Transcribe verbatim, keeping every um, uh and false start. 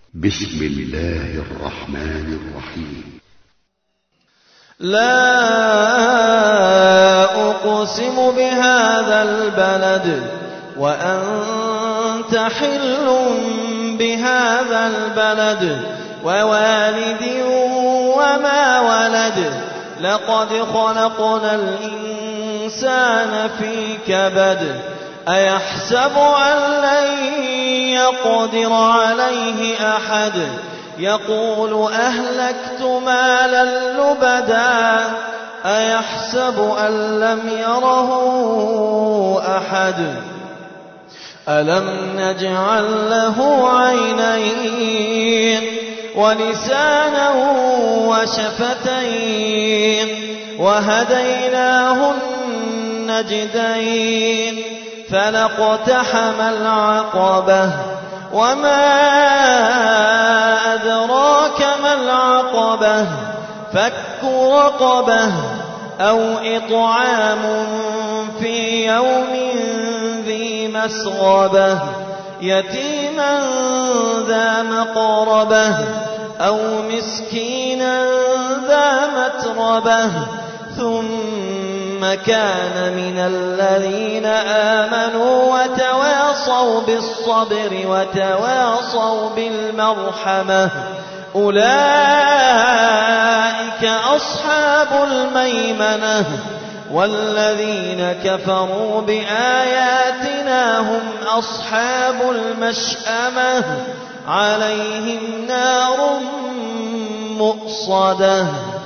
بسم الله الرحمن الرحيم. لا أقسم بهذا البلد وأنت حل بهذا البلد ووالد وما ولد لقد خلقنا الإنسان في كبد أيحسب أن لن يقدر عليه أحد يقول أهلكت مالا لبدا أيحسب أن لم يره أحد ألم نجعل له عينين ولسانا وشفتين وهديناه النجدين فلاقتحم العقبة وما أدراك ما العقبة فك رقبة أو إطعام في يوم ذي مسغبة يتيما ذا مقربة أو مسكينا ذا متربة ثم كان من الذين آمنوا وتواصوا بالصبر وتواصوا بالمرحمة أولئك أصحاب الميمنة والذين كفروا بآياتنا هم أصحاب المشأمة عليهم نار مؤصدة.